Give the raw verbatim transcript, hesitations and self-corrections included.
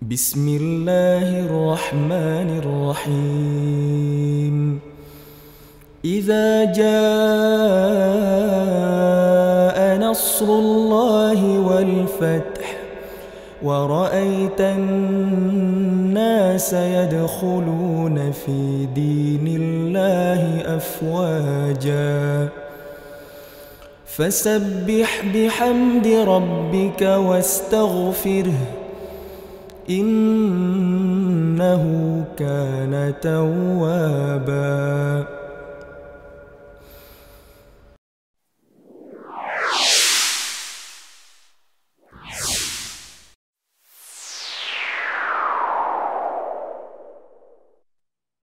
بسم الله الرحمن الرحيم إذا جاء نصر الله والفتح ورأيت الناس يدخلون في دين الله أفواجا فسبح بحمد ربك واستغفره إنه كان توابا.